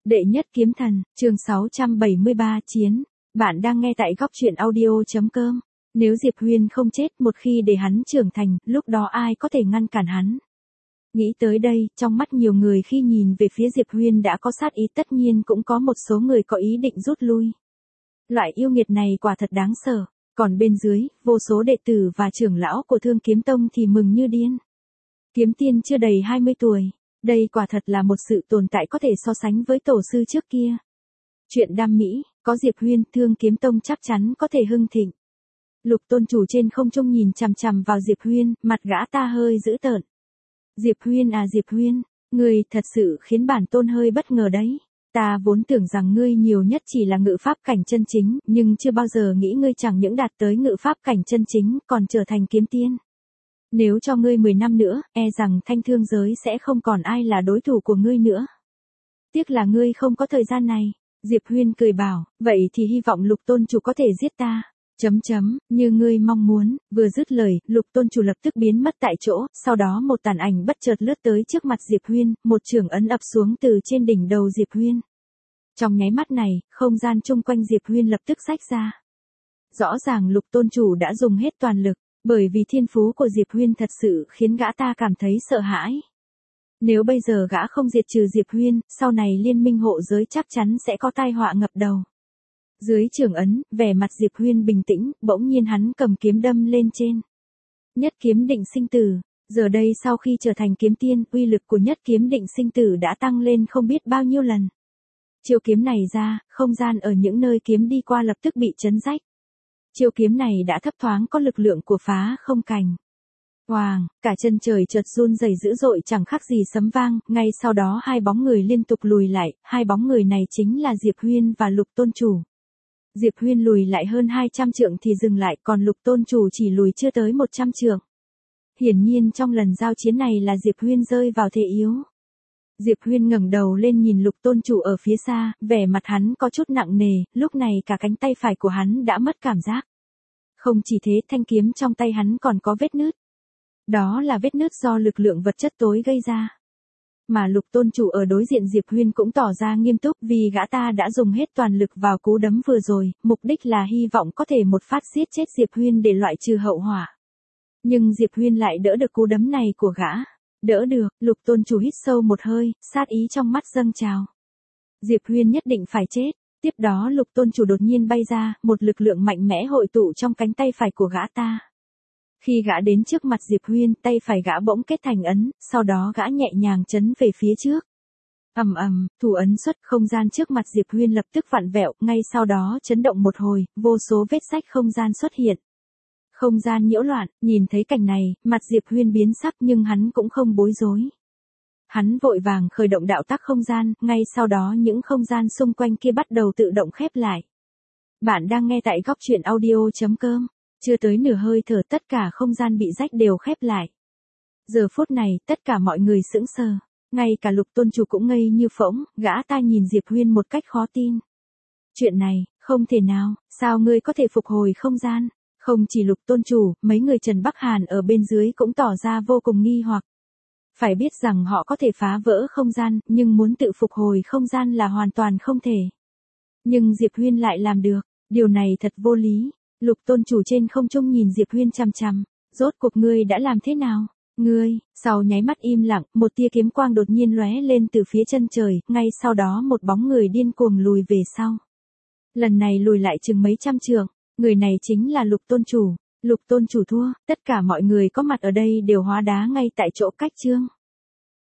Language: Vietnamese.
Đệ nhất kiếm thần, chương 673 chiến. Bạn đang nghe tại góc truyện audio.com. Nếu Diệp Huyên không chết một khi để hắn trưởng thành, lúc đó ai có thể ngăn cản hắn? Nghĩ tới đây, trong mắt nhiều người khi nhìn về phía Diệp Huyên đã có sát ý, tất nhiên cũng có một số người có ý định rút lui. Loại yêu nghiệt này quả thật đáng sợ. Còn bên dưới, vô số đệ tử và trưởng lão của Thương Kiếm Tông thì mừng như điên. Kiếm tiên chưa đầy 20 tuổi. Đây quả thật là một sự tồn tại có thể so sánh với tổ sư trước kia. Chuyện đam mỹ, có Diệp Huyên, Thương Kiếm Tông chắc chắn có thể hưng thịnh. Lục tôn chủ trên không trung nhìn chằm chằm vào Diệp Huyên, mặt gã ta hơi dữ tợn. Diệp Huyên à Diệp Huyên, ngươi thật sự khiến bản tôn hơi bất ngờ đấy. Ta vốn tưởng rằng ngươi nhiều nhất chỉ là ngự pháp cảnh chân chính, nhưng chưa bao giờ nghĩ ngươi chẳng những đạt tới ngự pháp cảnh chân chính, còn trở thành kiếm tiên. Nếu cho ngươi 10 năm nữa, e rằng thanh thương giới sẽ không còn ai là đối thủ của ngươi nữa. Tiếc là ngươi không có thời gian này. Diệp Huyên cười bảo, vậy thì hy vọng Lục tôn chủ có thể giết ta. Như ngươi mong muốn. Vừa dứt lời, Lục tôn chủ lập tức biến mất tại chỗ, sau đó một tàn ảnh bất chợt lướt tới trước mặt Diệp Huyên, một chưởng ấn ập xuống từ trên đỉnh đầu Diệp Huyên. Trong nháy mắt này, không gian chung quanh Diệp Huyên lập tức rách ra. Rõ ràng Lục tôn chủ đã dùng hết toàn lực, bởi vì thiên phú của Diệp Huyên thật sự khiến gã ta cảm thấy sợ hãi. Nếu bây giờ gã không diệt trừ Diệp Huyên, sau này liên minh hộ giới chắc chắn sẽ có tai họa ngập đầu. Dưới chưởng ấn, vẻ mặt Diệp Huyên bình tĩnh, bỗng nhiên hắn cầm kiếm đâm lên trên. Nhất kiếm định sinh tử. Giờ đây sau khi trở thành kiếm tiên, uy lực của nhất kiếm định sinh tử đã tăng lên không biết bao nhiêu lần. Chiêu kiếm này ra, không gian ở những nơi kiếm đi qua lập tức bị chấn rách. Chiêu kiếm này đã thấp thoáng có lực lượng của phá không cảnh. Hoàng, cả chân trời chợt run rẩy dữ dội chẳng khác gì sấm vang, ngay sau đó hai bóng người liên tục lùi lại, hai bóng người này chính là Diệp Huyên và Lục tôn chủ. Diệp Huyên lùi lại hơn 200 trượng thì dừng lại, còn Lục tôn chủ chỉ lùi chưa tới 100 trượng. Hiển nhiên trong lần giao chiến này là Diệp Huyên rơi vào thế yếu. Diệp Huyên ngẩng đầu lên nhìn Lục tôn chủ ở phía xa, vẻ mặt hắn có chút nặng nề, lúc này cả cánh tay phải của hắn đã mất cảm giác. Không chỉ thế, thanh kiếm trong tay hắn còn có vết nứt. Đó là vết nứt do lực lượng vật chất tối gây ra. Mà Lục tôn chủ ở đối diện Diệp Huyên cũng tỏ ra nghiêm túc vì gã ta đã dùng hết toàn lực vào cú đấm vừa rồi, mục đích là hy vọng có thể một phát giết chết Diệp Huyên để loại trừ hậu họa. Nhưng Diệp Huyên lại đỡ được cú đấm này của gã. Đỡ được, Lục tôn chủ hít sâu một hơi, sát ý trong mắt dâng trào. Diệp Huyên nhất định phải chết. Tiếp đó Lục tôn chủ đột nhiên bay ra, một lực lượng mạnh mẽ hội tụ trong cánh tay phải của gã ta. Khi gã đến trước mặt Diệp Huyên, tay phải gã bỗng kết thành ấn, sau đó gã nhẹ nhàng chấn về phía trước. Thủ ấn xuất, không gian trước mặt Diệp Huyên lập tức vặn vẹo, ngay sau đó chấn động một hồi, vô số vết rách không gian xuất hiện. Không gian nhiễu loạn, nhìn thấy cảnh này, mặt Diệp Huyên biến sắc nhưng hắn cũng không bối rối. Hắn vội vàng khởi động đạo tắc không gian, ngay sau đó những không gian xung quanh kia bắt đầu tự động khép lại. Bạn đang nghe tại góc truyện audio.com. Chưa tới nửa hơi thở tất cả không gian bị rách đều khép lại. Giờ phút này, tất cả mọi người sững sờ. Ngay cả Lục tôn chủ cũng ngây như phỗng, gã ta nhìn Diệp Huyên một cách khó tin. Chuyện này, không thể nào, sao ngươi có thể phục hồi không gian? Không chỉ Lục tôn chủ, mấy người Trần Bắc Hàn ở bên dưới cũng tỏ ra vô cùng nghi hoặc. Phải biết rằng họ có thể phá vỡ không gian, nhưng muốn tự phục hồi không gian là hoàn toàn không thể. Nhưng Diệp Huyên lại làm được, điều này thật vô lý. Lục tôn chủ trên không trung nhìn Diệp Huyên chằm chằm, rốt cuộc ngươi đã làm thế nào? Ngươi, sau nháy mắt im lặng, một tia kiếm quang đột nhiên lóe lên từ phía chân trời, ngay sau đó một bóng người điên cuồng lùi về sau. Lần này lùi lại chừng mấy trăm trượng, người này chính là Lục tôn chủ. Lục tôn chủ thua, tất cả mọi người có mặt ở đây đều hóa đá ngay tại chỗ cách chương.